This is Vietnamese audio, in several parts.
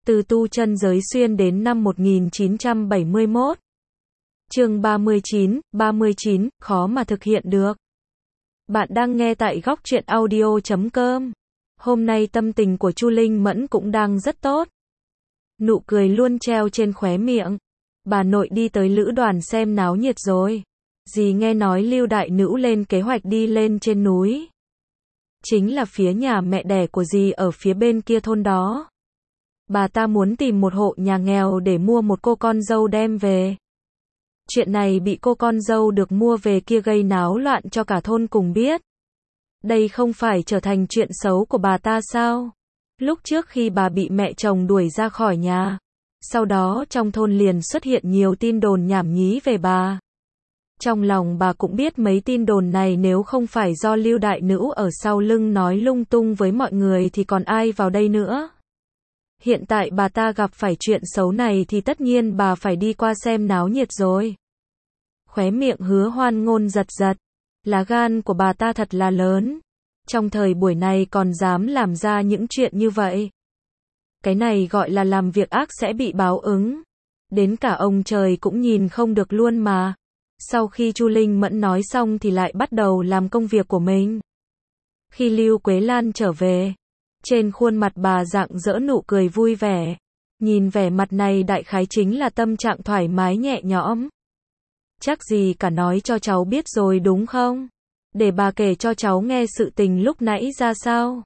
Từ tu chân giới xuyên đến năm 1971. Chương 39, khó mà thực hiện được. Bạn đang nghe tại góc truyện audio.com. Hôm nay tâm tình của Chu Linh Mẫn cũng đang rất tốt. Nụ cười luôn treo trên khóe miệng. Bà nội đi tới lữ đoàn xem náo nhiệt rồi. Dì nghe nói Lưu đại nữ lên kế hoạch đi lên trên núi. Chính là phía nhà mẹ đẻ của dì ở phía bên kia thôn đó. Bà ta muốn tìm một hộ nhà nghèo để mua một cô con dâu đem về. Chuyện này bị cô con dâu được mua về kia gây náo loạn cho cả thôn cùng biết. Đây không phải trở thành chuyện xấu của bà ta sao? Lúc trước khi bà bị mẹ chồng đuổi ra khỏi nhà, sau đó trong thôn liền xuất hiện nhiều tin đồn nhảm nhí về bà. Trong lòng bà cũng biết mấy tin đồn này nếu không phải do Lưu đại nữ ở sau lưng nói lung tung với mọi người thì còn ai vào đây nữa. Hiện tại bà ta gặp phải chuyện xấu này thì tất nhiên bà phải đi qua xem náo nhiệt rồi. Khóe miệng Hứa Hoan Ngôn giật giật. Lá gan của bà ta thật là lớn. Trong thời buổi này còn dám làm ra những chuyện như vậy. Cái này gọi là làm việc ác sẽ bị báo ứng. Đến cả ông trời cũng nhìn không được luôn mà. Sau khi Chu Linh Mẫn nói xong thì lại bắt đầu làm công việc của mình. Khi Lưu Quế Lan trở về, trên khuôn mặt bà rạng rỡ nụ cười vui vẻ. Nhìn vẻ mặt này đại khái chính là tâm trạng thoải mái nhẹ nhõm. Chắc gì cả nói cho cháu biết rồi đúng không? Để bà kể cho cháu nghe sự tình lúc nãy ra sao.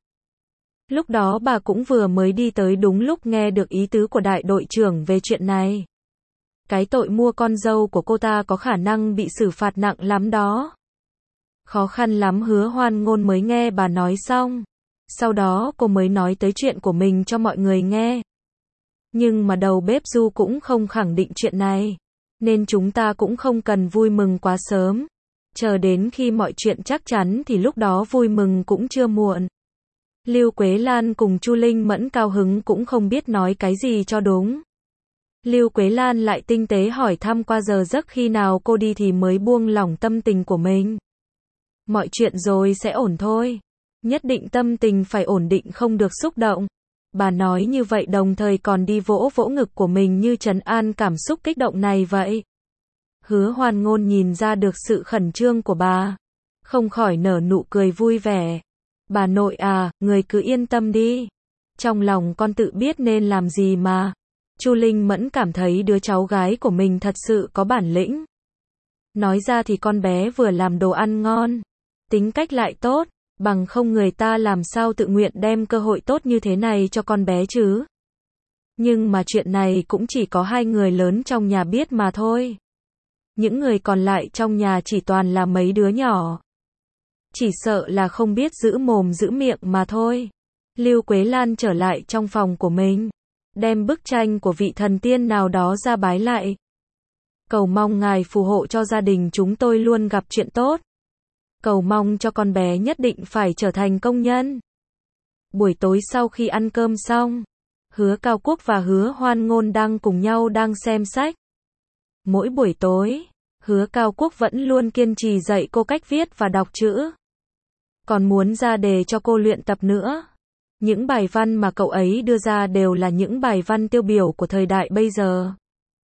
Lúc đó bà cũng vừa mới đi tới đúng lúc nghe được ý tứ của đại đội trưởng về chuyện này. Cái tội mua con dâu của cô ta có khả năng bị xử phạt nặng lắm đó. Khó khăn lắm Hứa Hoan Ngôn mới nghe bà nói xong. Sau đó cô mới nói tới chuyện của mình cho mọi người nghe. Nhưng mà đầu bếp Du cũng không khẳng định chuyện này. Nên chúng ta cũng không cần vui mừng quá sớm. Chờ đến khi mọi chuyện chắc chắn thì lúc đó vui mừng cũng chưa muộn. Lưu Quế Lan cùng Chu Linh Mẫn cao hứng cũng không biết nói cái gì cho đúng. Lưu Quế Lan lại tinh tế hỏi thăm qua giờ giấc khi nào cô đi thì mới buông lỏng tâm tình của mình. Mọi chuyện rồi sẽ ổn thôi. Nhất định tâm tình phải ổn định không được xúc động. Bà nói như vậy đồng thời còn đi vỗ vỗ ngực của mình như trấn an cảm xúc kích động này vậy. Hứa Hoan Ngôn nhìn ra được sự khẩn trương của bà. Không khỏi nở nụ cười vui vẻ. Bà nội à, người cứ yên tâm đi. Trong lòng con tự biết nên làm gì mà. Chu Linh Mẫn cảm thấy đứa cháu gái của mình thật sự có bản lĩnh. Nói ra thì con bé vừa làm đồ ăn ngon. Tính cách lại tốt. Bằng không người ta làm sao tự nguyện đem cơ hội tốt như thế này cho con bé chứ. Nhưng mà chuyện này cũng chỉ có hai người lớn trong nhà biết mà thôi. Những người còn lại trong nhà chỉ toàn là mấy đứa nhỏ. Chỉ sợ là không biết giữ mồm giữ miệng mà thôi. Lưu Quế Lan trở lại trong phòng của mình. Đem bức tranh của vị thần tiên nào đó ra bái lại. Cầu mong ngài phù hộ cho gia đình chúng tôi luôn gặp chuyện tốt. Cầu mong cho con bé nhất định phải trở thành công nhân. Buổi tối sau khi ăn cơm xong, Hứa Cao Quốc và Hứa Hoan Ngôn đang cùng nhau đang xem sách. Mỗi buổi tối, Hứa Cao Quốc vẫn luôn kiên trì dạy cô cách viết và đọc chữ. Còn muốn ra đề cho cô luyện tập nữa. Những bài văn mà cậu ấy đưa ra đều là những bài văn tiêu biểu của thời đại bây giờ.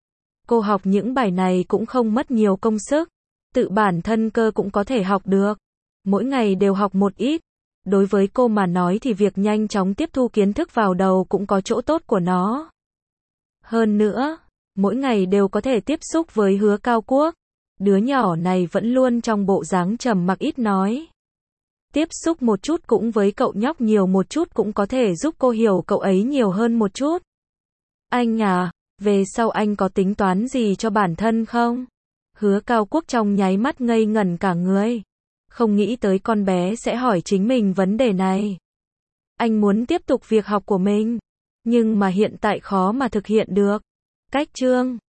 Cô học những bài này cũng không mất nhiều công sức. Tự bản thân cơ cũng có thể học được. Mỗi ngày đều học một ít. Đối với cô mà nói thì việc nhanh chóng tiếp thu kiến thức vào đầu cũng có chỗ tốt của nó. Hơn nữa, mỗi ngày đều có thể tiếp xúc với Hứa Cao Quốc. Đứa nhỏ này vẫn luôn trong bộ dáng trầm mặc ít nói. Tiếp xúc một chút cũng với cậu nhóc nhiều một chút cũng có thể giúp cô hiểu cậu ấy nhiều hơn một chút. Anh à, về sau anh có tính toán gì cho bản thân không? Hứa Cao Quốc trong nháy mắt ngây ngẩn cả người. Không nghĩ tới con bé sẽ hỏi chính mình vấn đề này. Anh muốn tiếp tục việc học của mình. Nhưng mà hiện tại khó mà thực hiện được. Cách chương